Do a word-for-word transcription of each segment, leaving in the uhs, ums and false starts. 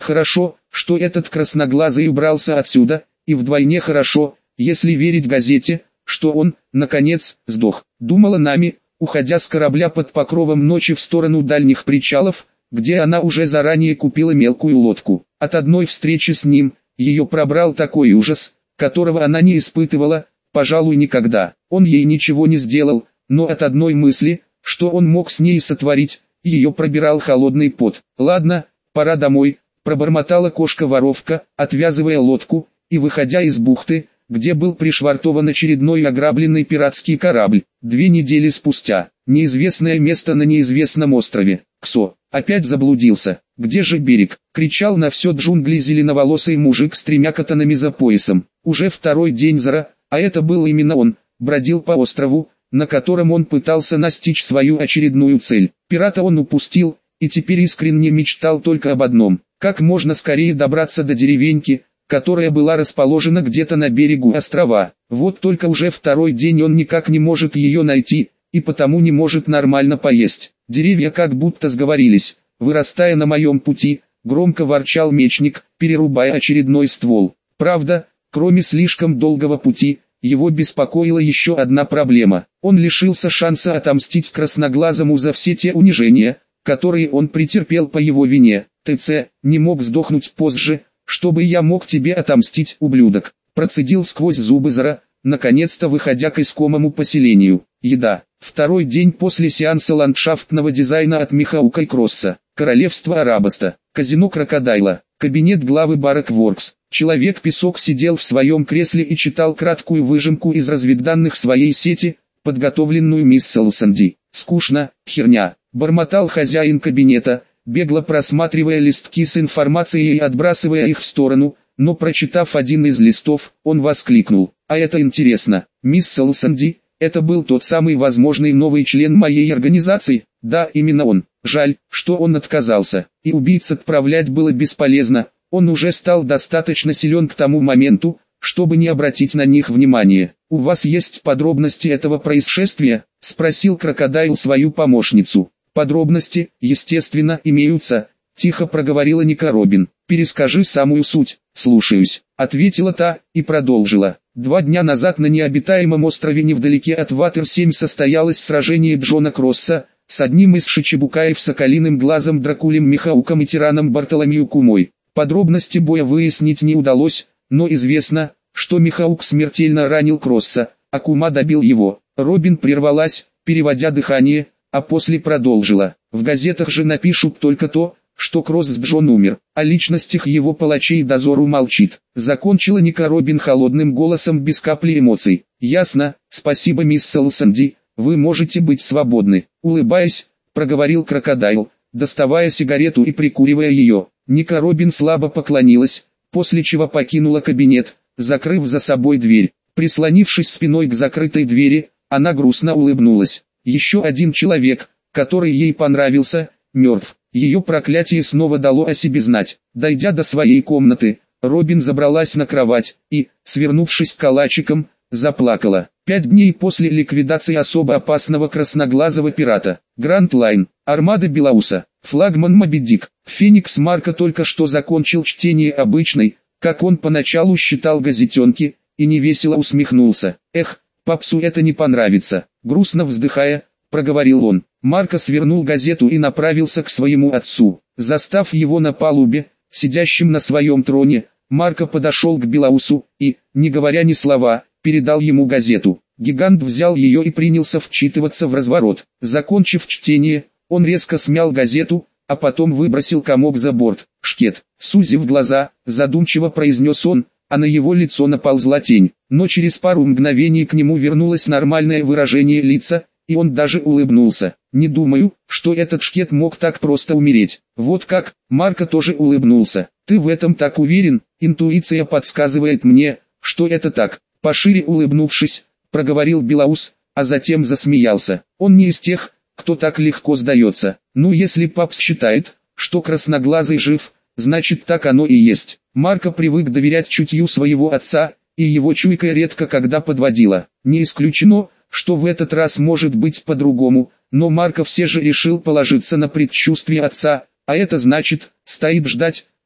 Хорошо, что этот красноглазый убрался отсюда, и вдвойне хорошо, если верить газете, что он, наконец, сдох. Думала Нами, уходя с корабля под покровом ночи в сторону дальних причалов, где она уже заранее купила мелкую лодку. От одной встречи с ним, ее пробрал такой ужас, которого она не испытывала, пожалуй, никогда. Он ей ничего не сделал, но от одной мысли, что он мог с ней сотворить, ее пробирал холодный пот. «Ладно, пора домой», — пробормотала кошка-воровка, отвязывая лодку, и выходя из бухты, где был пришвартован очередной ограбленный пиратский корабль. Две недели спустя, неизвестное место на неизвестном острове. Ксо опять заблудился. «Где же берег?» — кричал на все джунгли зеленоволосый мужик с тремя катанами за поясом. Уже второй день Зара, а это был именно он, бродил по острову, на котором он пытался настичь свою очередную цель. Пирата он упустил, и теперь искренне мечтал только об одном: как можно скорее добраться до деревеньки, которая была расположена где-то на берегу острова. Вот только уже второй день он никак не может ее найти, и потому не может нормально поесть. Деревья как будто сговорились, вырастая на моем пути, громко ворчал мечник, перерубая очередной ствол. Правда, кроме слишком долгого пути, его беспокоила еще одна проблема. Он лишился шанса отомстить красноглазому за все те унижения, которые он претерпел по его вине. «ТЦ, не мог сдохнуть позже, чтобы я мог тебе отомстить, ублюдок», процедил сквозь зубы Зара, наконец-то выходя к искомому поселению. Еда. Второй день после сеанса ландшафтного дизайна от Михаука и Кросса. Королевство Арабаста. Казино Крокодайла. Кабинет главы Баракворкс. Человек-песок сидел в своем кресле и читал краткую выжимку из разведданных своей сети, подготовленную мисс Селсанди. «Скучно, херня», — бормотал хозяин кабинета, бегло просматривая листки с информацией и отбрасывая их в сторону, но прочитав один из листов, он воскликнул: «А это интересно, мисс Селсанди, это был тот самый возможный новый член моей организации?» «Да, именно он. Жаль, что он отказался, и убийц отправлять было бесполезно, он уже стал достаточно силен к тому моменту, чтобы не обратить на них внимания. У вас есть подробности этого происшествия?» — спросил Крокодайл свою помощницу. «Подробности, естественно, имеются», — тихо проговорила Ника Робин. «Перескажи самую суть». «Слушаюсь», — ответила та, и продолжила. Два дня назад на необитаемом острове невдалеке от Ватер семь состоялось сражение Джона Кросса с одним из шичибукаев Соколиным Глазом Дракулем Михауком и тираном Бартоломью Кумой. Подробности боя выяснить не удалось, но известно, что Михаук смертельно ранил Кросса, а Кума добил его. Робин прервалась, переводя дыхание, а после продолжила. В газетах же напишут только то, что Кросс с Джон умер, о личностях его палачей дозор умолчит. Закончила Ника Робин холодным голосом без капли эмоций. «Ясно, спасибо, мисс Селсанди, вы можете быть свободны», — улыбаясь, проговорил Крокодайл, доставая сигарету и прикуривая ее. Ника Робин слабо поклонилась, после чего покинула кабинет, закрыв за собой дверь. Прислонившись спиной к закрытой двери, она грустно улыбнулась. Еще один человек, который ей понравился, мертв. Ее проклятие снова дало о себе знать. Дойдя до своей комнаты, Робин забралась на кровать и, свернувшись калачиком, заплакала. Пять дней после ликвидации особо опасного красноглазого пирата. Гранд Лайн, армада Белауса, флагман Моби Дик. Феникс Марко только что закончил чтение обычной, как он поначалу считал, газетенки, и невесело усмехнулся. «Эх, папсу это не понравится», — грустно вздыхая, проговорил он. Марко свернул газету и направился к своему отцу. Застав его на палубе, сидящим на своем троне, Марко подошел к Белаусу и, не говоря ни слова, передал ему газету. Гигант взял ее и принялся вчитываться в разворот. Закончив чтение, он резко смял газету, а потом выбросил комок за борт. «Шкет», сузив глаза, задумчиво произнес он, а на его лицо наползла тень. Но через пару мгновений к нему вернулось нормальное выражение лица, и он даже улыбнулся. «Не думаю, что этот шкет мог так просто умереть». «Вот как?» Марко тоже улыбнулся. «Ты в этом так уверен?» «Интуиция подсказывает мне, что это так». Пошире улыбнувшись, проговорил Белаус, а затем засмеялся. Он не из тех, кто так легко сдается. «Ну, если папс считает, что красноглазый жив, значит так оно и есть». Марко привык доверять чутью своего отца, и его чуйка редко когда подводила. Не исключено, что в этот раз может быть по-другому, но Марко все же решил положиться на предчувствие отца, а это значит, стоит ждать,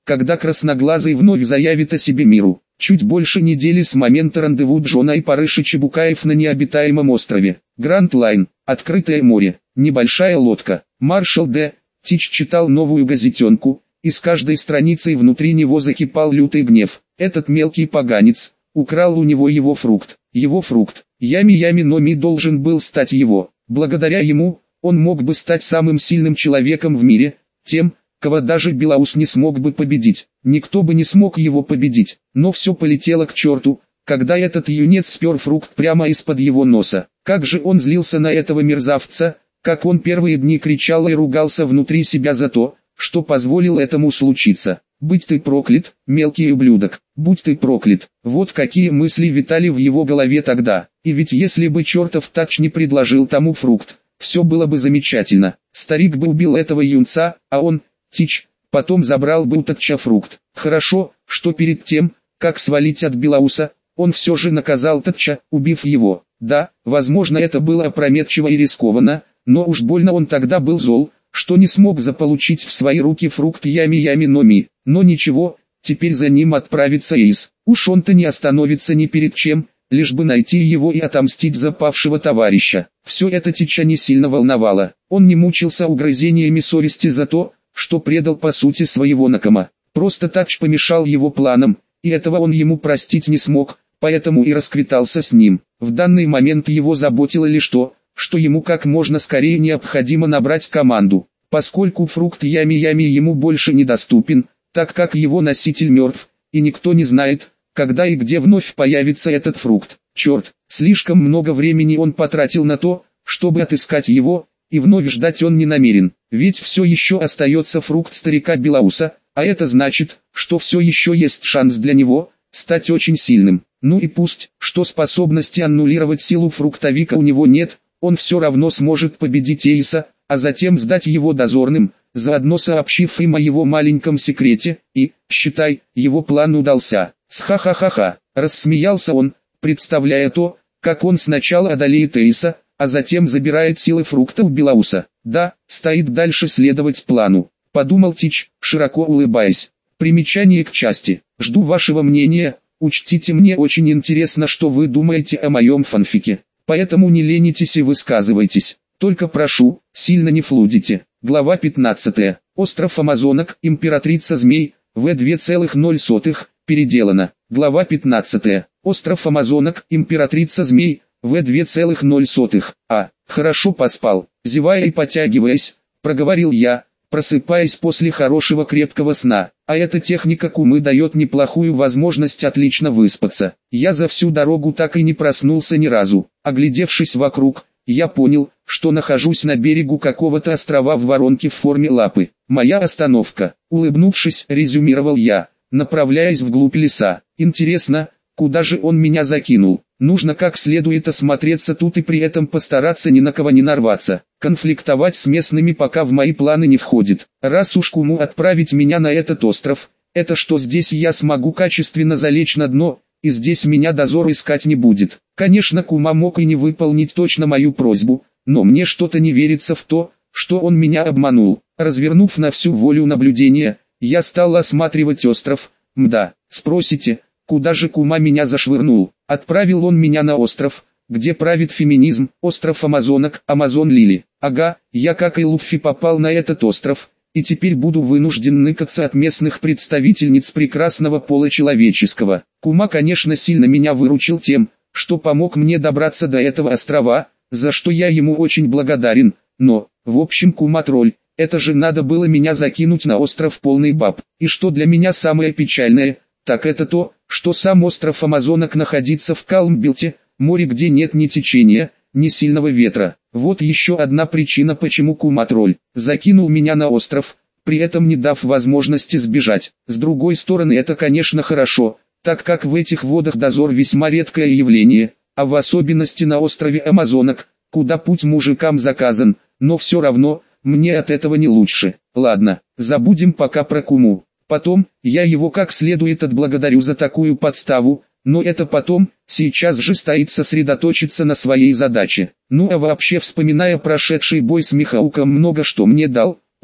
когда Красноглазый вновь заявит о себе миру. Чуть больше недели с момента рандеву Джона и Парыши Чебукаев на необитаемом острове. Гранд Лайн, открытое море, небольшая лодка. Маршал Д. Тич читал новую газетенку, и с каждой страницей внутри него закипал лютый гнев. Этот мелкий поганец украл у него его фрукт. Его фрукт. Ями-Ями но Ми должен был стать его. Благодаря ему, он мог бы стать самым сильным человеком в мире, тем, кого даже Белаус не смог бы победить. Никто бы не смог его победить. Но все полетело к черту, когда этот юнец спер фрукт прямо из-под его носа. Как же он злился на этого мерзавца, как он первые дни кричал и ругался внутри себя за то, что позволил этому случиться. «Будь ты проклят, мелкий ублюдок, будь ты проклят». Вот какие мысли витали в его голове тогда. И ведь если бы чертов тач не предложил тому фрукт, все было бы замечательно. Старик бы убил этого юнца, а он, Тич, потом забрал бы у Татча фрукт. Хорошо, что перед тем, как свалить от Белауса, он все же наказал Татча, убив его. Да, возможно, это было опрометчиво и рискованно, но уж больно он тогда был зол, что не смог заполучить в свои руки фрукт Ями-Ями но Ми. Но ничего, теперь за ним отправится Эйс. Уж он-то не остановится ни перед чем, лишь бы найти его и отомстить за павшего товарища. Все это Тича не сильно волновало. Он не мучился угрызениями совести за то, что предал по сути своего накома. Просто Тач помешал его планам, и этого он ему простить не смог, поэтому и расквитался с ним. В данный момент его заботило лишь то, что ему как можно скорее необходимо набрать команду, поскольку фрукт Ями-Ями ему больше недоступен, так как его носитель мертв, и никто не знает, когда и где вновь появится этот фрукт. Черт, слишком много времени он потратил на то, чтобы отыскать его, и вновь ждать он не намерен, ведь все еще остается фрукт старика Белауса, а это значит, что все еще есть шанс для него стать очень сильным. Ну и пусть, что способности аннулировать силу фруктовика у него нет, он все равно сможет победить Эйса, а затем сдать его дозорным, заодно сообщив им о его маленьком секрете, и, считай, его план удался. Сха-ха-ха-ха, рассмеялся он, представляя то, как он сначала одолеет Эйса, а затем забирает силы фруктов Белауса. Да, стоит дальше следовать плану, подумал Тич, широко улыбаясь. Примечание к части. Жду вашего мнения, учтите, мне очень интересно, что вы думаете о моем фанфике. Поэтому не ленитесь и высказывайтесь. Только прошу, сильно не флудите. Глава пятнадцатая. Остров Амазонок, императрица змей, вэ два целых ноль сотых, переделана. Глава пятнадцатая. Остров Амазонок, императрица змей, вэ два целых ноль сотых. А, хорошо поспал. Зевая и потягиваясь, проговорил я, просыпаясь после хорошего крепкого сна. А эта техника Кумы дает неплохую возможность отлично выспаться. Я за всю дорогу так и не проснулся ни разу. Оглядевшись вокруг, я понял, что нахожусь на берегу какого-то острова в воронке в форме лапы. Моя остановка. Улыбнувшись, резюмировал я, направляясь вглубь леса. Интересно, куда же он меня закинул? Нужно как следует осмотреться тут и при этом постараться ни на кого не нарваться. Конфликтовать с местными пока в мои планы не входит. Раз уж Куму отправить меня на этот остров, это что здесь я смогу качественно залечь на дно, и здесь меня дозор искать не будет. Конечно, Кума мог и не выполнить точно мою просьбу, но мне что-то не верится в то, что он меня обманул. Развернув на всю волю наблюдения, я стал осматривать остров. Мда, спросите, куда же Кума меня зашвырнул? Отправил он меня на остров, где правит феминизм, остров Амазонок, Амазон Лили. Ага, я как и Луффи попал на этот остров, и теперь буду вынужден ныкаться от местных представительниц прекрасного пола человеческого. Кума, конечно, сильно меня выручил тем, что помог мне добраться до этого острова, за что я ему очень благодарен, но, в общем, Кума тролль, это же надо было меня закинуть на остров полный баб. И что для меня самое печальное, так это то, что сам остров Амазонок находится в Калмбилте, море, где нет ни течения, ни сильного ветра. Вот еще одна причина, почему Кума тролль закинул меня на остров, при этом не дав возможности сбежать. С другой стороны, это, конечно, хорошо, так как в этих водах дозор весьма редкое явление, а в особенности на острове Амазонок, куда путь мужикам заказан, но все равно, мне от этого не лучше. Ладно, забудем пока про Куму. Потом, я его как следует отблагодарю за такую подставу, но это потом, сейчас же стоит сосредоточиться на своей задаче. Ну а вообще, вспоминая прошедший бой с Михауком, много что мне дал,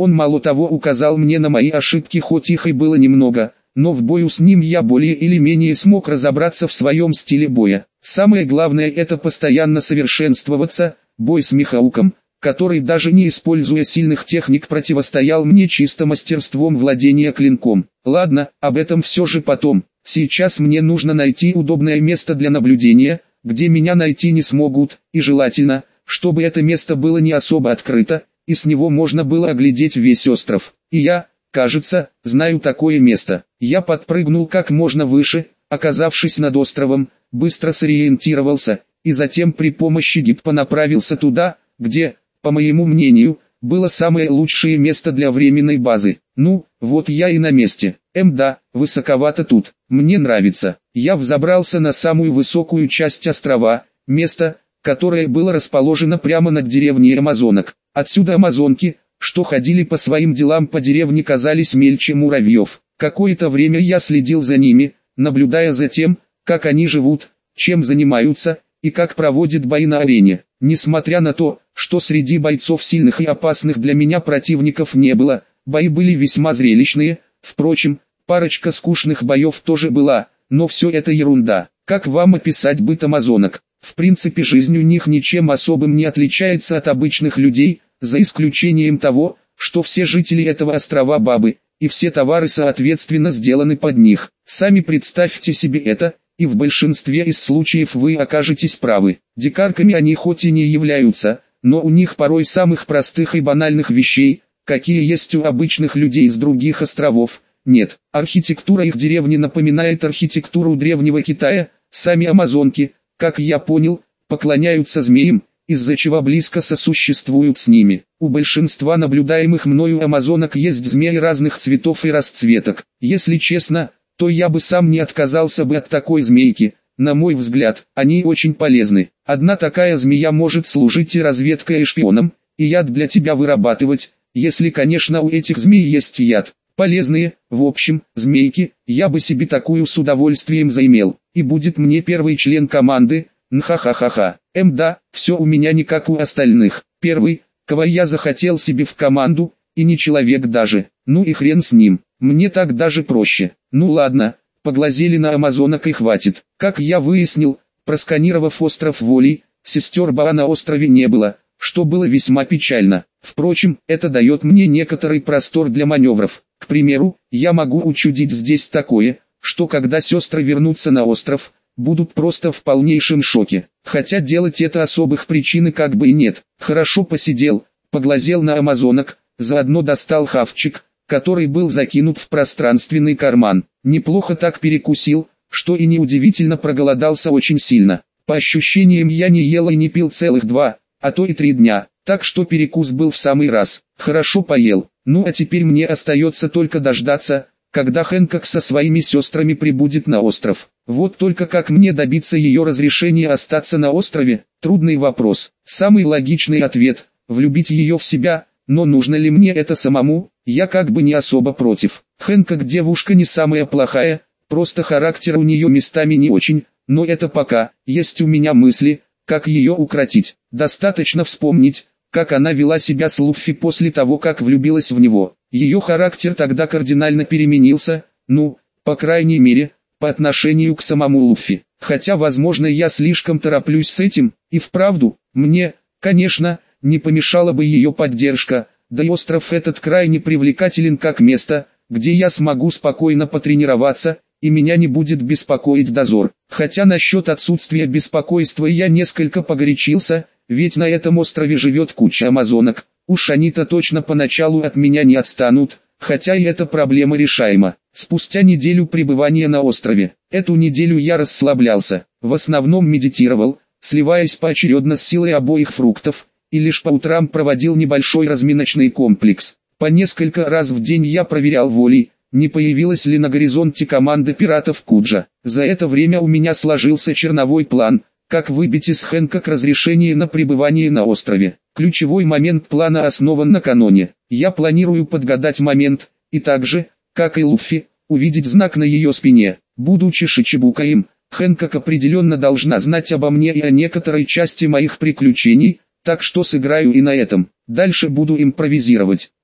Он мало того указал мне на мои ошибки, хоть их и было немного, но в бою с ним я более или менее смог разобраться в своем стиле боя. Самое главное — это постоянно совершенствоваться. Бой с Михауком, который даже не используя сильных техник противостоял мне чисто мастерством владения клинком. Ладно, об этом все же потом. Сейчас мне нужно найти удобное место для наблюдения, где меня найти не смогут, и желательно, чтобы это место было не особо открыто, и с него можно было оглядеть весь остров. И я, кажется, знаю такое место. Я подпрыгнул как можно выше, оказавшись над островом, быстро сориентировался, и затем при помощи гиппа направился туда, где, по моему мнению, было самое лучшее место для временной базы. Ну, вот я и на месте. Эм да, высоковато тут. Мне нравится. Я взобрался на самую высокую часть острова, место, которое было расположено прямо над деревней амазонок. Отсюда амазонки, что ходили по своим делам по деревне, казались мельче муравьев. Какое-то время я следил за ними, наблюдая за тем, как они живут, чем занимаются, и как проводят бои на арене. Несмотря на то, что среди бойцов сильных и опасных для меня противников не было, бои были весьма зрелищные. Впрочем, парочка скучных боев тоже была, но все это ерунда. Как вам описать быт амазонок? В принципе, жизнь у них ничем особым не отличается от обычных людей, за исключением того, что все жители этого острова бабы, и все товары соответственно сделаны под них. Сами представьте себе это, и в большинстве из случаев вы окажетесь правы. Дикарками они хоть и не являются, но у них порой самых простых и банальных вещей, какие есть у обычных людей с других островов, нет. Архитектура их деревни напоминает архитектуру древнего Китая. Сами амазонки, как я понял, поклоняются змеям, из-за чего близко сосуществуют с ними. У большинства наблюдаемых мною амазонок есть змеи разных цветов и расцветок. Если честно, то я бы сам не отказался бы от такой змейки. На мой взгляд, они очень полезны. Одна такая змея может служить и разведкой, и шпионом, и яд для тебя вырабатывать, если, конечно, у этих змей есть яд. Полезные, в общем, змейки, я бы себе такую с удовольствием заимел. И будет мне первый член команды, нха-ха-ха-ха. Эм да, все у меня не как у остальных. Первый, кого я захотел себе в команду, и не человек даже. Ну и хрен с ним, мне так даже проще. Ну ладно, поглазели на амазонок и хватит. Как я выяснил, просканировав остров Воли, сестер Баа на острове не было, что было весьма печально. Впрочем, это дает мне некоторый простор для маневров. К примеру, я могу учудить здесь такое, что когда сестры вернутся на остров, будут просто в полнейшем шоке. Хотя делать это особых причин как бы и нет. Хорошо посидел, поглазел на амазонок, заодно достал хавчик, который был закинут в пространственный карман. Неплохо так перекусил, что и неудивительно проголодался очень сильно. По ощущениям, я не ел и не пил целых два, а то и три дня, так что перекус был в самый раз. Хорошо поел. Ну а теперь мне остается только дождаться, когда Хэнкок со своими сестрами прибудет на остров. Вот только как мне добиться ее разрешения остаться на острове? Трудный вопрос. Самый логичный ответ – влюбить ее в себя, но нужно ли мне это самому? Я как бы не особо против. Хэнкок девушка не самая плохая, просто характер у нее местами не очень, но это пока. Есть у меня мысли, как ее укротить. Достаточно вспомнить, как она вела себя с Луффи после того, как влюбилась в него. Ее характер тогда кардинально переменился, ну, по крайней мере, по отношению к самому Луффи. Хотя, возможно, я слишком тороплюсь с этим, и вправду, мне, конечно, не помешала бы ее поддержка, да и остров этот крайне привлекателен как место, где я смогу спокойно потренироваться, и меня не будет беспокоить дозор. Хотя насчет отсутствия беспокойства я несколько погорячился, ведь на этом острове живет куча амазонок, уж они-то точно поначалу от меня не отстанут, хотя и эта проблема решаема. Спустя неделю пребывания на острове, эту неделю я расслаблялся, в основном медитировал, сливаясь поочередно с силой обоих фруктов, и лишь по утрам проводил небольшой разминочный комплекс. По несколько раз в день я проверял Воли, не появилась ли на горизонте команда пиратов Куджа. За это время у меня сложился черновой план, как выбить из Хэнкок разрешение на пребывание на острове. Ключевой момент плана основан на каноне. Я планирую подгадать момент, и также, как и Луффи, увидеть знак на ее спине. Будучи Шичибукаем, Хэнкок определенно должна знать обо мне и о некоторой части моих приключений, так что сыграю и на этом. Дальше буду импровизировать.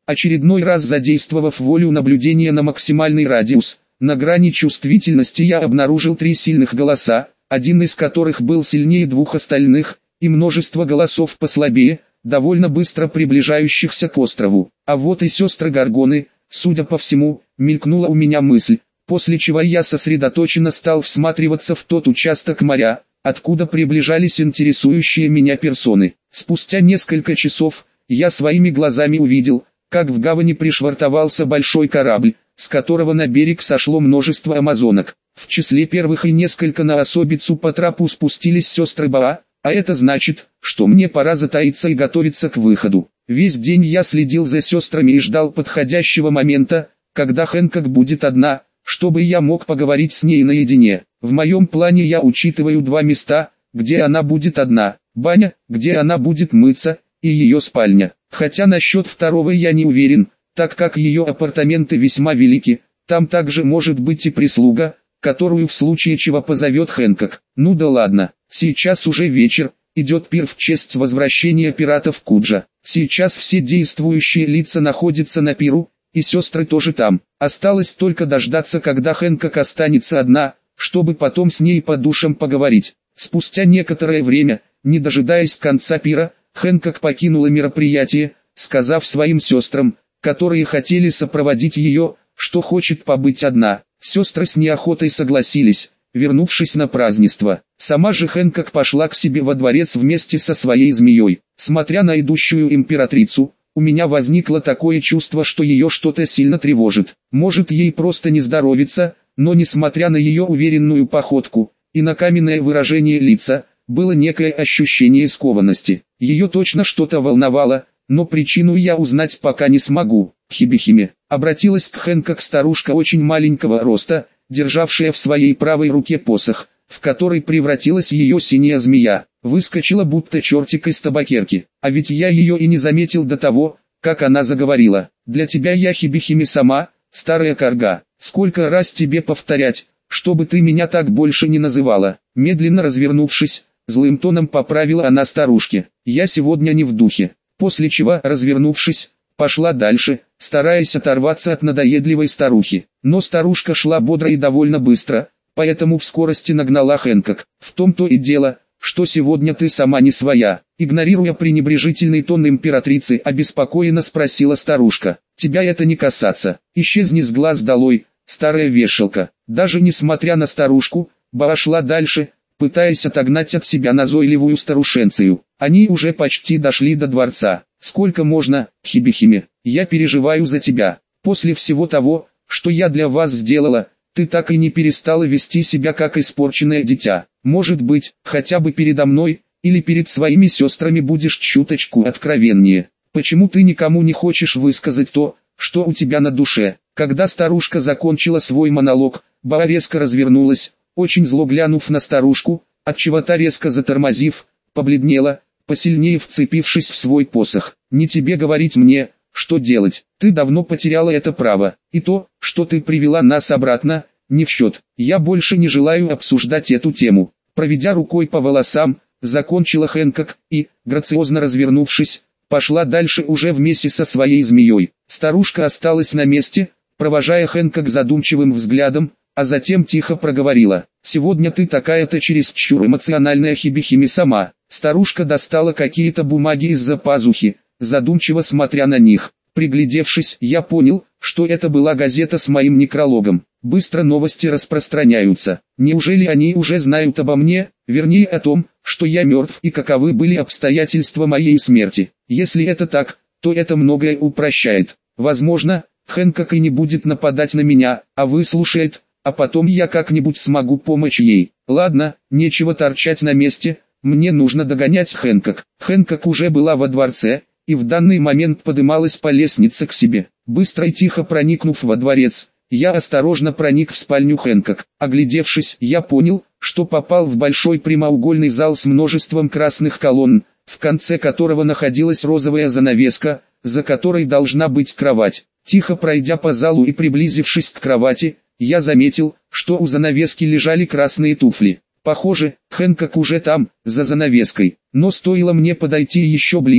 очередной раз задействовав волю наблюдения на максимальный радиус. На грани чувствительности я обнаружил три сильных голоса, один из которых был сильнее двух остальных, и множество голосов послабее, довольно быстро приближающихся к острову. А вот и сестры Горгоны, судя по всему, мелькнула у меня мысль, после чего я сосредоточенно стал всматриваться в тот участок моря, откуда приближались интересующие меня персоны. Спустя несколько часов, я своими глазами увидел, как в гавани пришвартовался большой корабль, с которого на берег сошло множество амазонок. В числе первых и несколько на особицу по трапу спустились сестры Баа, а это значит, что мне пора затаиться и готовиться к выходу. Весь день я следил за сестрами и ждал подходящего момента, когда Хэнкок будет одна, чтобы я мог поговорить с ней наедине. В моем плане я учитываю два места, где она будет одна: баня, где она будет мыться, и ее спальня. Хотя насчет второго я не уверен, так как ее апартаменты весьма велики, там также может быть и прислуга, которую в случае чего позовет Хэнкок. Ну да ладно, сейчас уже вечер, идет пир в честь возвращения пиратов Куджа. Сейчас все действующие лица находятся на пиру, и сестры тоже там. Осталось только дождаться, когда Хэнкок останется одна, чтобы потом с ней по душам поговорить. Спустя некоторое время, не дожидаясь конца пира, Хэнкок покинула мероприятие, сказав своим сестрам, которые хотели сопроводить ее, что хочет побыть одна. Сестры с неохотой согласились, вернувшись на празднество. Сама же Хэнкок пошла к себе во дворец вместе со своей змеей. Смотря на идущую императрицу, у меня возникло такое чувство, что ее что-то сильно тревожит. Может, ей просто не здоровится, но несмотря на ее уверенную походку и на каменное выражение лица, было некое ощущение скованности. Ее точно что-то волновало, но причину я узнать пока не смогу. Хибихиме, обратилась к Хэнкок старушка очень маленького роста, державшая в своей правой руке посох, в который превратилась ее синяя змея. Выскочила будто чертик из табакерки. А ведь я ее и не заметил до того, как она заговорила. Для тебя я Хибихиме сама, старая карга. Сколько раз тебе повторять, чтобы ты меня так больше не называла. Медленно развернувшись, злым тоном поправила она старушке. Я сегодня не в духе. После чего, развернувшись, пошла дальше, стараясь оторваться от надоедливой старухи. Но старушка шла бодро и довольно быстро, поэтому в скорости нагнала Хэнкок. В том-то и дело, что сегодня ты сама не своя. Игнорируя пренебрежительный тон императрицы, обеспокоенно спросила старушка. Тебя это не касаться. Исчезни с глаз долой, старая вешалка. Даже несмотря на старушку, Баа шла дальше, пытаясь отогнать от себя назойливую старушенцию. Они уже почти дошли до дворца. Сколько можно, Хибихиме, я переживаю за тебя. После всего того, что я для вас сделала, ты так и не перестала вести себя как испорченное дитя. Может быть, хотя бы передо мной, или перед своими сестрами будешь чуточку откровеннее. Почему ты никому не хочешь высказать то, что у тебя на душе? Когда старушка закончила свой монолог, Баа резко развернулась, очень зло глянув на старушку, отчего та резко затормозив, побледнела, посильнее вцепившись в свой посох. Не тебе говорить мне, что делать, ты давно потеряла это право, и то, что ты привела нас обратно, не в счет. Я больше не желаю обсуждать эту тему. Проведя рукой по волосам, закончила Хэнкок и, грациозно развернувшись, пошла дальше уже вместе со своей змеей. Старушка осталась на месте, провожая Хэнкок задумчивым взглядом, а затем тихо проговорила. «Сегодня ты такая-то чересчур эмоциональная, Хибихиме сама». Старушка достала какие-то бумаги из-за пазухи, задумчиво смотря на них. Приглядевшись, я понял, что это была газета с моим некрологом. Быстро новости распространяются. Неужели они уже знают обо мне, вернее о том, что я мертв и каковы были обстоятельства моей смерти? Если это так, то это многое упрощает. Возможно, Хэнкок и не будет нападать на меня, а выслушает, а потом я как-нибудь смогу помочь ей. Ладно, нечего торчать на месте, мне нужно догонять Хэнкок. Хэнкок уже была во дворце, и в данный момент подымалась по лестнице к себе. Быстро и тихо проникнув во дворец, я осторожно проник в спальню Хэнкок. Оглядевшись, я понял, что попал в большой прямоугольный зал с множеством красных колонн, в конце которого находилась розовая занавеска, за которой должна быть кровать. Тихо пройдя по залу и приблизившись к кровати, я заметил, что у занавески лежали красные туфли. Похоже, Хэнкок уже там, за занавеской. Но стоило мне подойти еще ближе,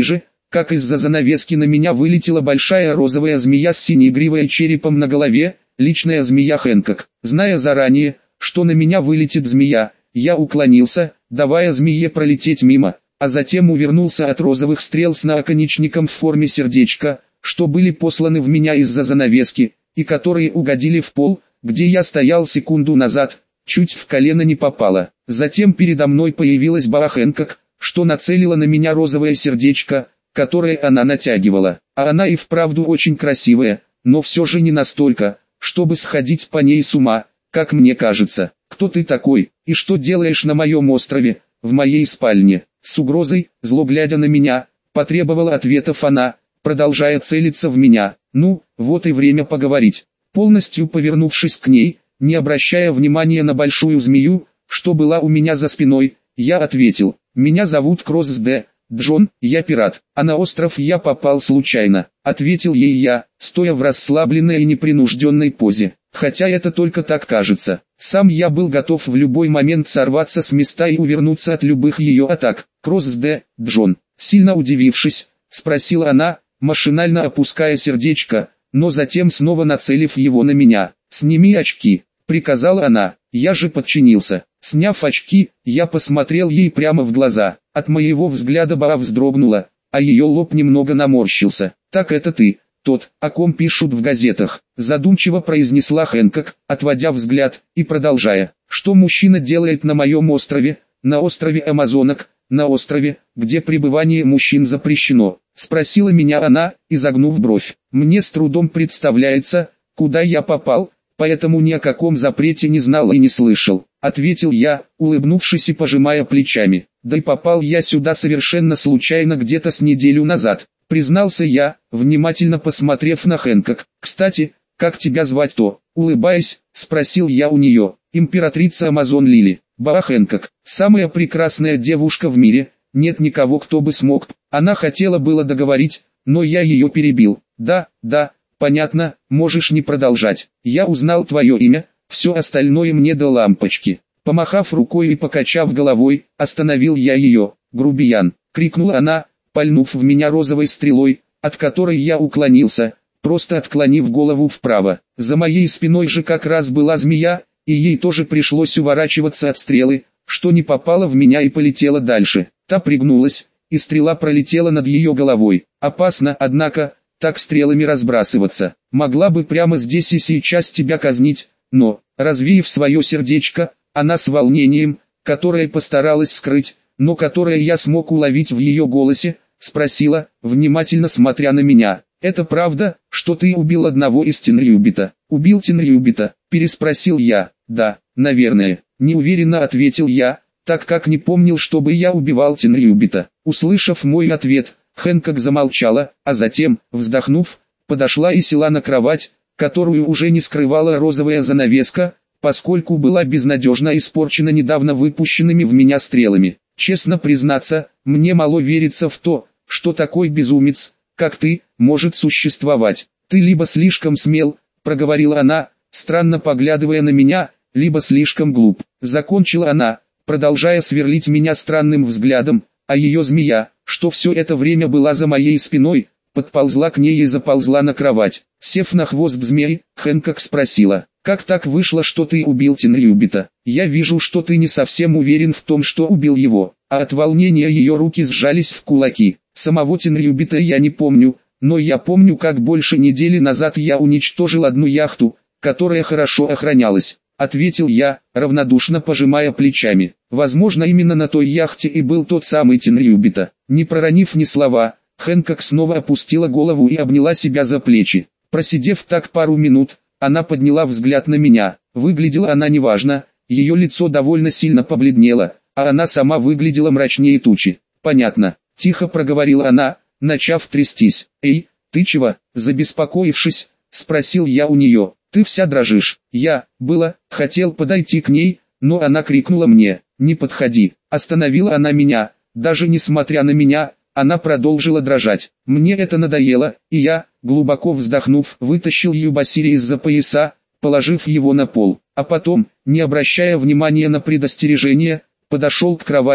как из-за занавески на меня вылетела большая розовая змея с синей гривой и черепом на голове, личная змея Хэнкок. Зная заранее, что на меня вылетит змея, я уклонился, давая змее пролететь мимо, а затем увернулся от розовых стрел с наконечником в форме сердечка, что были посланы в меня из-за занавески, и которые угодили в пол, где я стоял секунду назад, чуть в колено не попало. Затем передо мной появилась Баа Хэнкок, что нацелила на меня розовое сердечко, которое она натягивала. А она и вправду очень красивая, но все же не настолько, чтобы сходить по ней с ума, как мне кажется. «Кто ты такой, и что делаешь на моем острове, в моей спальне?» С угрозой, зло глядя на меня, потребовала ответов она, продолжая целиться в меня. «Ну, вот и время поговорить». Полностью повернувшись к ней, не обращая внимания на большую змею, что была у меня за спиной, я ответил: «Меня зовут Кросс Д. Джон, я пират, а на остров я попал случайно», ответил ей я, стоя в расслабленной и непринужденной позе. Хотя это только так кажется. Сам я был готов в любой момент сорваться с места и увернуться от любых ее атак. «Кросс Д. Джон», сильно удивившись, спросила она, машинально опуская сердечко, но затем снова нацелив его на меня. «Сними очки», приказала она. Я же подчинился. Сняв очки, я посмотрел ей прямо в глаза. От моего взгляда Баа вздрогнула, а ее лоб немного наморщился. «Так это ты, тот, о ком пишут в газетах», задумчиво произнесла Хэнкок, отводя взгляд, и продолжая. «Что мужчина делает на моем острове, на острове Амазонок, на острове, где пребывание мужчин запрещено?» Спросила меня она, изогнув бровь. «Мне с трудом представляется, куда я попал, поэтому ни о каком запрете не знал и не слышал», ответил я, улыбнувшись и пожимая плечами. «Да и попал я сюда совершенно случайно где-то с неделю назад», признался я, внимательно посмотрев на Хэнкок. «Кстати, как тебя звать-то?» Улыбаясь, спросил я у нее. «Императрица Амазон Лили». «Баа Хэнкок, самая прекрасная девушка в мире, нет никого, кто бы смог». Она хотела было договорить, но я ее перебил. «Да, да, понятно, можешь не продолжать. Я узнал твое имя, все остальное мне до лампочки». Помахав рукой и покачав головой, остановил я ее. «Грубиян!» — крикнула она, пальнув в меня розовой стрелой, от которой я уклонился, просто отклонив голову вправо. За моей спиной же как раз была змея, и ей тоже пришлось уворачиваться от стрелы, что не попало в меня и полетела дальше. Та пригнулась, и стрела пролетела над ее головой. Опасно, однако, так стрелами разбрасываться. Могла бы прямо здесь и сейчас тебя казнить, но, развеяв свое сердечко, она с волнением, которое постаралась скрыть, но которое я смог уловить в ее голосе, спросила, внимательно смотря на меня: «Это правда, что ты убил одного из Тенрюбита?» «Убил Тенрюбита?» – переспросил я. «Да, наверное», – неуверенно ответил я, так как не помнил, чтобы я убивал Тенрюбита. Услышав мой ответ, Хэнкок замолчала, а затем, вздохнув, подошла и села на кровать, которую уже не скрывала розовая занавеска, поскольку была безнадежно испорчена недавно выпущенными в меня стрелами. «Честно признаться, мне мало верится в то, что такой безумец, как ты, может существовать. Ты либо слишком смел», — проговорила она, странно поглядывая на меня, — «либо слишком глуп». Закончила она, продолжая сверлить меня странным взглядом, а ее змея, что все это время была за моей спиной, подползла к ней и заползла на кровать. Сев на хвост змеи, Хэнкок спросила: «Как так вышло, что ты убил Тенрюбита? Я вижу, что ты не совсем уверен в том, что убил его». А от волнения ее руки сжались в кулаки. «Самого Тенрюбита я не помню, но я помню, как больше недели назад я уничтожил одну яхту, которая хорошо охранялась», ответил я, равнодушно пожимая плечами. «Возможно, именно на той яхте и был тот самый Тенрюбита». Не проронив ни слова, Хэнкок снова опустила голову и обняла себя за плечи. Просидев так пару минут, она подняла взгляд на меня. Выглядела она неважно, ее лицо довольно сильно побледнело, а она сама выглядела мрачнее тучи. «Понятно», — тихо проговорила она, начав трястись. «Эй, ты чего?» — забеспокоившись, спросил я у нее. «Ты вся дрожишь». Я, было, хотел подойти к ней, но она крикнула мне: «Не подходи». Остановила она меня. Даже несмотря на меня, она продолжила дрожать. Мне это надоело, и я, глубоко вздохнув, вытащил юбасири из-за пояса, положив его на пол. А потом, не обращая внимания на предостережение, подошел к кровати,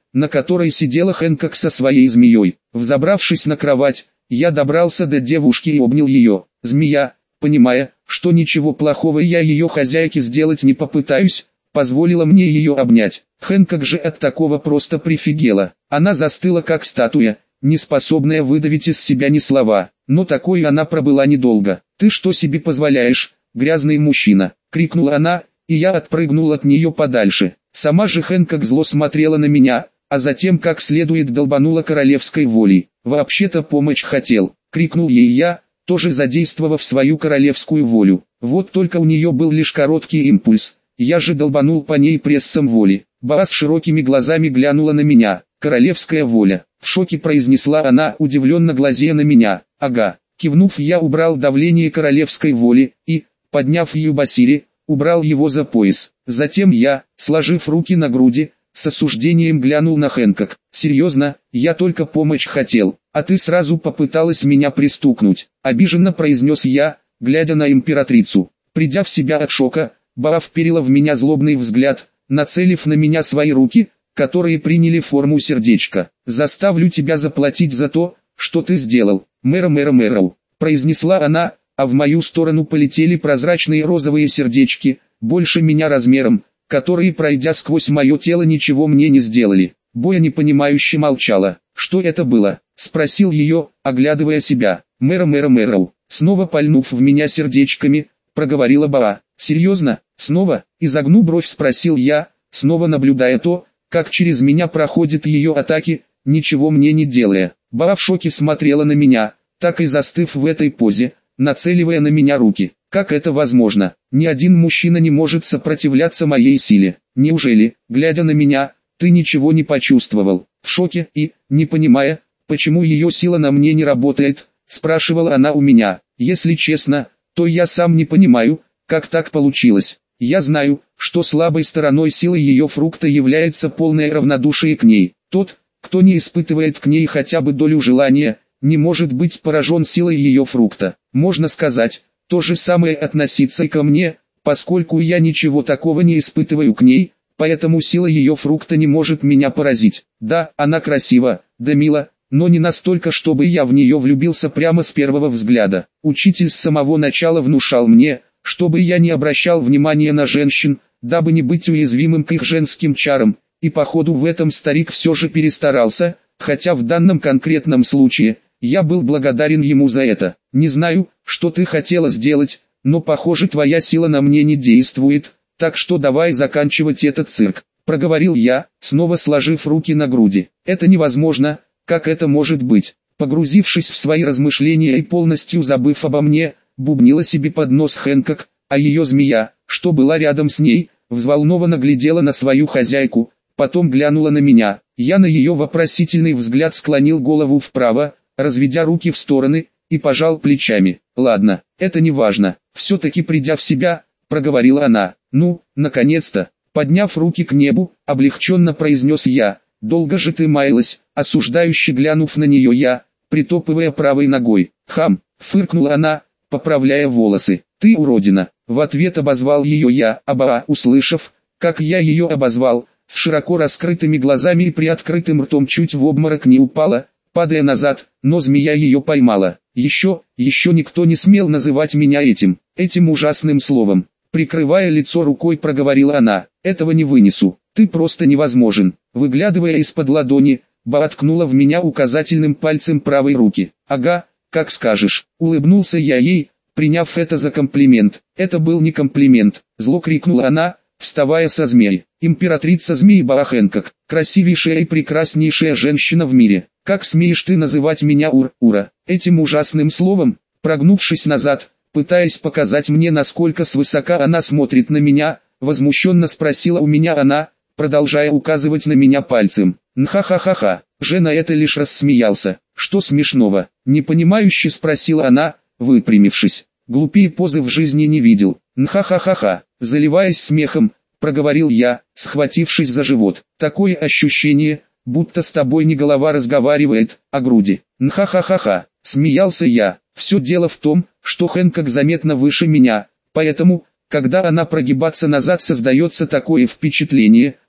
на которой сидела Хэнкок со своей змеей. Взобравшись на кровать, я добрался до девушки и обнял ее. Змея, понимая, что ничего плохого я ее хозяйке сделать не попытаюсь, позволила мне ее обнять. Хэнкок же от такого просто прифигела. Она застыла как статуя, не способная выдавить из себя ни слова. Но такой она пробыла недолго. «Ты что себе позволяешь, грязный мужчина?» — крикнула она, и я отпрыгнул от нее подальше. Сама же Хэнкок зло смотрела на меня, а затем как следует долбанула королевской волей. «Вообще-то помочь хотел», — крикнул ей я, тоже задействовав свою королевскую волю. Вот только у нее был лишь короткий импульс, я же долбанул по ней прессом воли. Баа с широкими глазами глянула на меня. «Королевская воля», — в шоке произнесла она, удивленно глазея на меня. «Ага». Кивнув, я убрал давление королевской воли и, подняв юбасири, убрал его за пояс. Затем я, сложив руки на груди, с осуждением глянул на Хэнкок. «Серьезно, я только помочь хотел, а ты сразу попыталась меня пристукнуть», — обиженно произнес я, глядя на императрицу. Придя в себя от шока, Баа вперила в меня злобный взгляд, нацелив на меня свои руки, которые приняли форму сердечка. «Заставлю тебя заплатить за то, что ты сделал, мэра-мэра-мэрау», — произнесла она, а в мою сторону полетели прозрачные розовые сердечки, больше меня размером, которые, пройдя сквозь мое тело, ничего мне не сделали. Боя непонимающе молчала. «Что это было?» — спросил ее, оглядывая себя. «Мэра-мэра-мэрау», снова пальнув в меня сердечками, проговорила Баа. «Серьезно? Снова?» — изогну бровь спросил я, снова наблюдая то, как через меня проходят ее атаки, ничего мне не делая. Баа в шоке смотрела на меня, так и застыв в этой позе, нацеливая на меня руки. «Как это возможно? Ни один мужчина не может сопротивляться моей силе. Неужели, глядя на меня, ты ничего не почувствовал?» В шоке и, не понимая, почему ее сила на мне не работает, спрашивала она у меня. «Если честно, то я сам не понимаю, как так получилось. Я знаю, что слабой стороной силы ее фрукта является полное равнодушие к ней. Тот, кто не испытывает к ней хотя бы долю желания, не может быть поражен силой ее фрукта. Можно сказать, то же самое относится и ко мне, поскольку я ничего такого не испытываю к ней, поэтому сила ее фрукта не может меня поразить. Да, она красива, да мила, но не настолько, чтобы я в нее влюбился прямо с первого взгляда. Учитель с самого начала внушал мне, чтобы я не обращал внимания на женщин, дабы не быть уязвимым к их женским чарам, и походу в этом старик все же перестарался, хотя в данном конкретном случае, я был благодарен ему за это. «Не знаю, что ты хотела сделать, но похоже твоя сила на мне не действует, так что давай заканчивать этот цирк», — проговорил я, снова сложив руки на груди. «Это невозможно, как это может быть?» Погрузившись в свои размышления и полностью забыв обо мне, бубнила себе под нос Хэнкок, а ее змея, что была рядом с ней, взволнованно глядела на свою хозяйку, потом глянула на меня. Я на ее вопросительный взгляд склонил голову вправо, разведя руки в стороны, и пожал плечами. «Ладно, это не важно». Все-таки придя в себя, проговорила она. «Ну, наконец-то», подняв руки к небу, облегченно произнес я. «Долго же ты маялась», осуждающе глянув на нее я, притопывая правой ногой. «Хам», фыркнула она, поправляя волосы. «Ты уродина», в ответ обозвал ее я, а Баа, услышав, как я ее обозвал, с широко раскрытыми глазами и приоткрытым ртом чуть в обморок не упала, падая назад, но змея ее поймала. Еще, еще никто не смел называть меня этим, этим ужасным словом. Прикрывая лицо рукой, проговорила она. «Этого не вынесу, ты просто невозможен». Выглядывая из-под ладони, Баа ткнула в меня указательным пальцем правой руки. «Ага, как скажешь», улыбнулся я ей, приняв это за комплимент. «Это был не комплимент», зло крикнула она, вставая со змеи. «Императрица змей Баа Хэнкок, красивейшая и прекраснейшая женщина в мире. Как смеешь ты называть меня Ур-Ура, этим ужасным словом?» Прогнувшись назад, пытаясь показать мне, насколько свысока она смотрит на меня, возмущенно спросила у меня она, продолжая указывать на меня пальцем. «Нха-ха-ха-ха», же на это лишь рассмеялся. «Что смешного?» непонимающе спросила она, выпрямившись. «Глупее позы в жизни не видел». «Нха-ха-ха-ха», заливаясь смехом, проговорил я, схватившись за живот. «Такое ощущение, будто с тобой не голова разговаривает, а груди». «Нха-ха-ха-ха», смеялся я. «Все дело в том, что Хэнкок заметно выше меня, поэтому, когда она прогибаться назад, создается такое впечатление,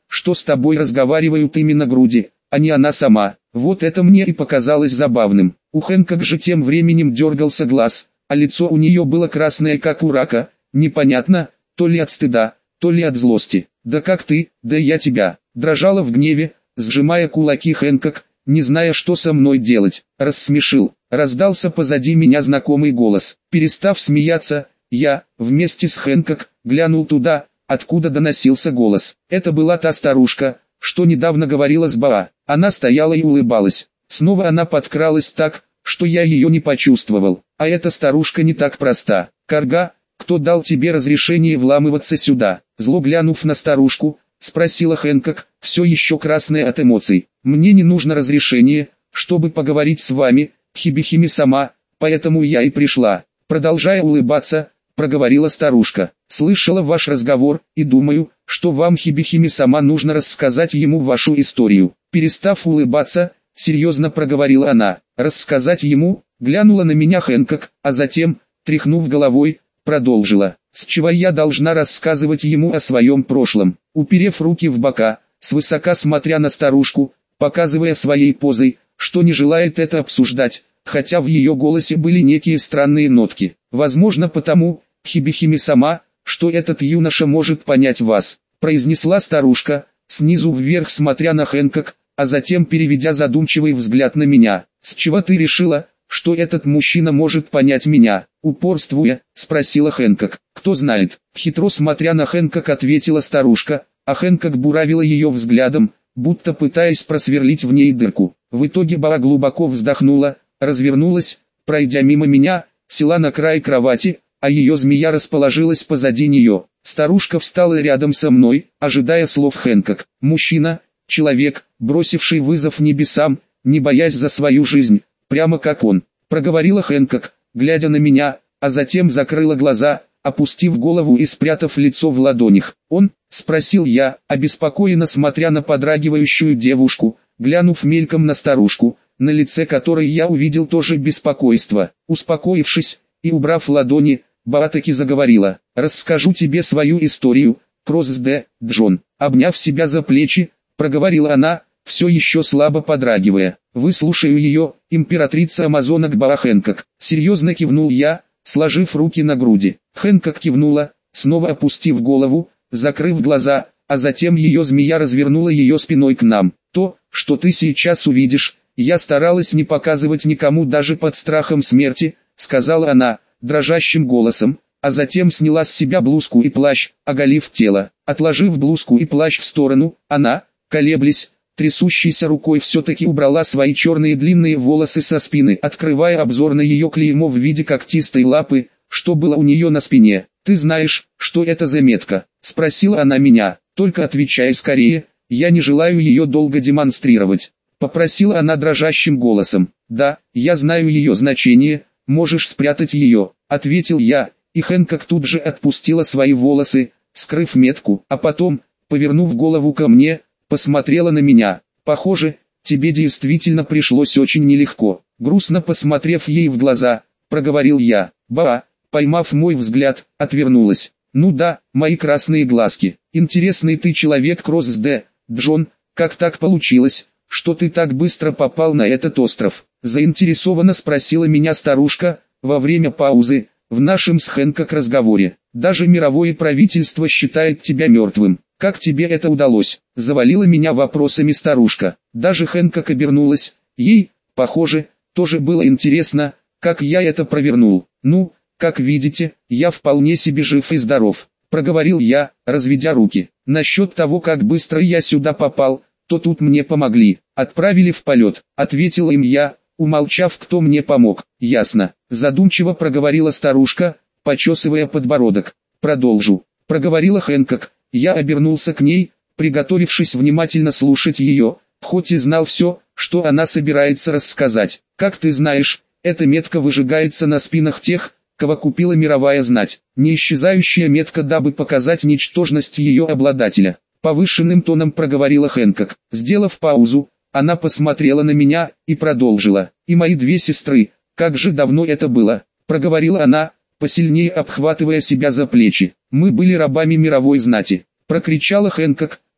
что с тобой разговаривают именно груди, а не она сама. Вот это мне и показалось забавным. У Хэнкок же тем временем дергался глаз, а лицо у нее было красное как у рака, непонятно, то ли от стыда, то ли от злости. «Да как ты, да я тебя!» Дрожала в гневе, сжимая кулаки Хэнкок, не зная, что со мной делать. Рассмешил. Раздался позади меня знакомый голос. Перестав смеяться, я, вместе с Хэнкок, глянул туда, откуда доносился голос. Это была та старушка, что недавно говорила с Баа. Она стояла и улыбалась. Снова она подкралась так, что я ее не почувствовал. А эта старушка не так проста. «Карга, кто дал тебе разрешение вламываться сюда?» Зло глянув на старушку, спросила Хэнкок, все еще красная от эмоций. «Мне не нужно разрешение, чтобы поговорить с вами, Хибихими сама, поэтому я и пришла». Продолжая улыбаться, проговорила старушка. «Слышала ваш разговор, и думаю, что вам, Хибихими сама, нужно рассказать ему вашу историю». Перестав улыбаться, серьезно проговорила она. «Рассказать ему?» Глянула на меня Хэнкок, а затем, тряхнув головой, продолжила. «С чего я должна рассказывать ему о своем прошлом?» Уперев руки в бока, свысока смотря на старушку, показывая своей позой, что не желает это обсуждать, хотя в ее голосе были некие странные нотки. «Возможно потому, Хибихими сама, что этот юноша может понять вас», произнесла старушка, снизу вверх смотря на Хэнкок, а затем переведя задумчивый взгляд на меня. «С чего ты решила, что этот мужчина может понять меня?» Упорствуя, спросила Хэнкок. «Кто знает?» Хитро смотря на Хэнкок ответила старушка, а Хэнкок буравила ее взглядом, будто пытаясь просверлить в ней дырку. В итоге Баа глубоко вздохнула, развернулась, пройдя мимо меня, села на край кровати, а ее змея расположилась позади нее. Старушка встала рядом со мной, ожидая слов Хэнкок. «Мужчина, человек, бросивший вызов небесам, не боясь за свою жизнь, прямо как он», проговорила Хэнкок, глядя на меня, а затем закрыла глаза, опустив голову и спрятав лицо в ладонях. «Он?» — спросил я, обеспокоенно смотря на подрагивающую девушку, глянув мельком на старушку, на лице которой я увидел тоже беспокойство. Успокоившись и убрав ладони, Баа таки заговорила. «Расскажу тебе свою историю, Кросс-Д, Джон». Обняв себя за плечи, проговорила она, все еще слабо подрагивая. «Выслушаю ее, императрица амазонок Баа Хэнкок». Серьезно кивнул я, сложив руки на груди. Хэнкок кивнула, снова опустив голову, закрыв глаза, а затем ее змея развернула ее спиной к нам. «То, что ты сейчас увидишь, я старалась не показывать никому даже под страхом смерти», сказала она, дрожащим голосом, а затем сняла с себя блузку и плащ, оголив тело. Отложив блузку и плащ в сторону, она, колеблясь, трясущейся рукой все-таки убрала свои черные длинные волосы со спины, открывая обзор на ее клеймо в виде когтистой лапы, что было у нее на спине. «Ты знаешь, что это за метка?» — спросила она меня. «Только отвечай скорее, я не желаю ее долго демонстрировать», — попросила она дрожащим голосом. «Да, я знаю ее значение, можешь спрятать ее», — ответил я, и Хэнкок тут же отпустила свои волосы, скрыв метку, а потом, повернув голову ко мне, посмотрела на меня. «Похоже, тебе действительно пришлось очень нелегко». Грустно посмотрев ей в глаза, проговорил я. Баа, поймав мой взгляд, отвернулась. «Ну да, мои красные глазки. Интересный ты человек, Кросс-Д, Джон, как так получилось, что ты так быстро попал на этот остров?» Заинтересованно спросила меня старушка, во время паузы, в нашем с Хэнкок разговоре. «Даже мировое правительство считает тебя мертвым. Как тебе это удалось?» Завалила меня вопросами старушка. Даже Хэнкок обернулась, ей, похоже, тоже было интересно, как я это провернул. «Ну, как видите, я вполне себе жив и здоров», проговорил я, разведя руки. «Насчет того, как быстро я сюда попал, то тут мне помогли. Отправили в полет», ответил им я, умолчав, кто мне помог. «Ясно», задумчиво проговорила старушка, почесывая подбородок. «Продолжу», проговорила Хэнкок. Я обернулся к ней, приготовившись внимательно слушать ее, хоть и знал все, что она собирается рассказать. «Как ты знаешь, эта метка выжигается на спинах тех, кого купила мировая знать. Не исчезающая метка, дабы показать ничтожность ее обладателя», повышенным тоном проговорила Хэнкок. Сделав паузу, она посмотрела на меня и продолжила. «И мои две сестры, как же давно это было», проговорила она, посильнее обхватывая себя за плечи. «Мы были рабами мировой знати», прокричала Хэнкок,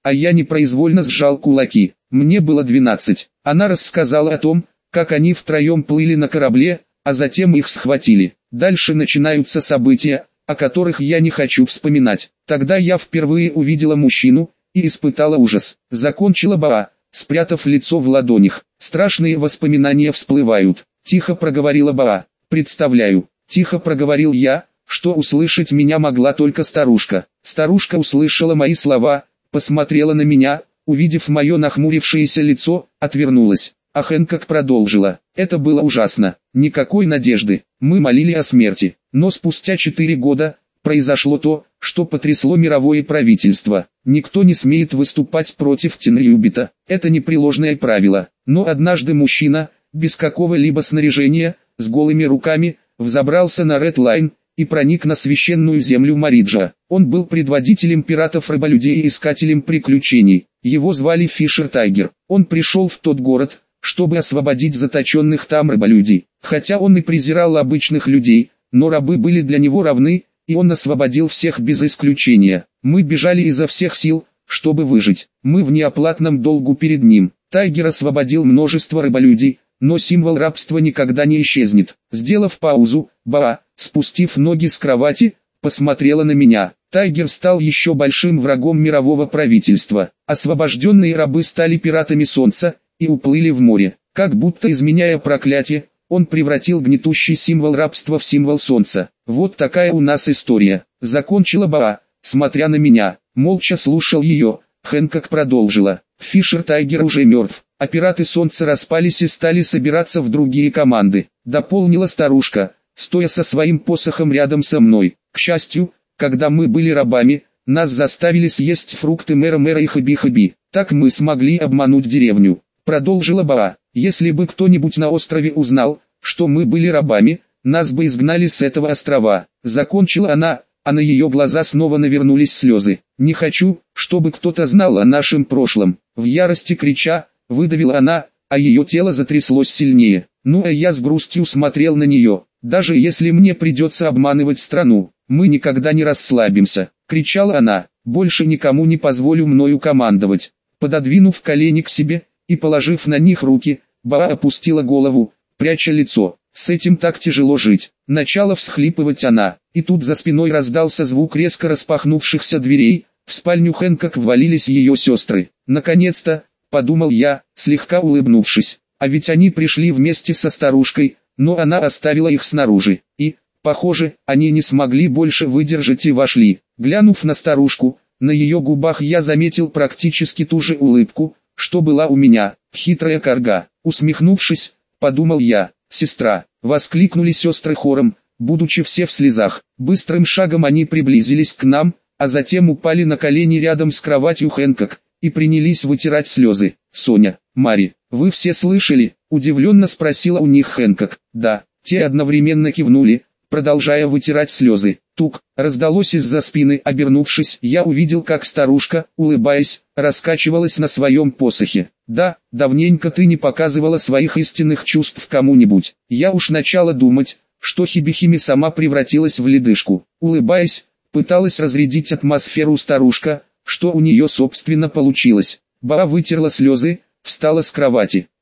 а я непроизвольно сжал кулаки. Мне было двенадцать. Она рассказала о том, как они втроем плыли на корабле, а затем их схватили. Дальше начинаются события, о которых я не хочу вспоминать. Тогда я впервые увидела мужчину и испытала ужас. Закончила Баа, спрятав лицо в ладонях. Страшные воспоминания всплывают. Тихо проговорила Баа. Представляю. Тихо проговорил я, что услышать меня могла только старушка. Старушка услышала мои слова, посмотрела на меня, увидев мое нахмурившееся лицо, отвернулась. А Хэнкок продолжила. Это было ужасно. Никакой надежды. Мы молили о смерти. Но спустя четыре года произошло то, что потрясло мировое правительство. Никто не смеет выступать против Тенриубита. Это непреложное правило. Но однажды мужчина, без какого-либо снаряжения, с голыми руками, взобрался на Ред Лайн и проник на священную землю Мариджа. Он был предводителем пиратов-рыболюдей и искателем приключений. Его звали Фишер Тайгер. Он пришел в тот город, чтобы освободить заточенных там рыболюдей. Хотя он и презирал обычных людей, но рабы были для него равны, и он освободил всех без исключения. Мы бежали изо всех сил, чтобы выжить. Мы в неоплатном долгу перед ним. Тайгер освободил множество рыболюдей, но символ рабства никогда не исчезнет. Сделав паузу, Баа, спустив ноги с кровати, посмотрела на меня. Тайгер стал еще большим врагом мирового правительства. Освобожденные рабы стали пиратами солнца и уплыли в море. Как будто изменяя проклятие, он превратил гнетущий символ рабства в символ солнца. Вот такая у нас история. Закончила Баа, смотря на меня. Молча слушал ее. Хэнкок продолжила. Фишер Тайгер уже мертв, а пираты солнца распались и стали собираться в другие команды. Дополнила старушка, стоя со своим посохом рядом со мной. К счастью, когда мы были рабами, нас заставили съесть фрукты мэра-мэра и хаби-хаби. Так мы смогли обмануть деревню. Продолжила Баа. Если бы кто-нибудь на острове узнал, что мы были рабами, нас бы изгнали с этого острова. Закончила она, а на ее глаза снова навернулись слезы. Не хочу, чтобы кто-то знал о нашем прошлом. В ярости крича, выдавила она, а ее тело затряслось сильнее. Ну а я с грустью смотрел на нее. Даже если мне придется обманывать страну, мы никогда не расслабимся. Кричала она. Больше никому не позволю мною командовать. Пододвинув колени к себе и положив на них руки, Баа опустила голову, пряча лицо. С этим так тяжело жить. Начала всхлипывать она, и тут за спиной раздался звук резко распахнувшихся дверей. В спальню Хэнкок ввалились ее сестры. Наконец-то, подумал я, слегка улыбнувшись. А ведь они пришли вместе со старушкой, но она оставила их снаружи. И, похоже, они не смогли больше выдержать и вошли. Глянув на старушку, на ее губах я заметил практически ту же улыбку, что была у меня. Хитрая карга. Усмехнувшись, подумал я. «Сестра!» — воскликнули сестры хором, будучи все в слезах. Быстрым шагом они приблизились к нам, а затем упали на колени рядом с кроватью Хэнкок и принялись вытирать слезы. «Соня, Мари, вы все слышали?» — удивленно спросила у них Хэнкок. «Да». Те одновременно кивнули, продолжая вытирать слезы. Тук, раздалось из-за спины. Обернувшись, я увидел, как старушка, улыбаясь, раскачивалась на своем посохе. «Да, давненько ты не показывала своих истинных чувств кому-нибудь. Я уж начала думать, что Хибихими сама превратилась в ледышку». Улыбаясь, пыталась разрядить атмосферу старушка, что у нее собственно получилось. Баа вытерла слезы, встала с кровати.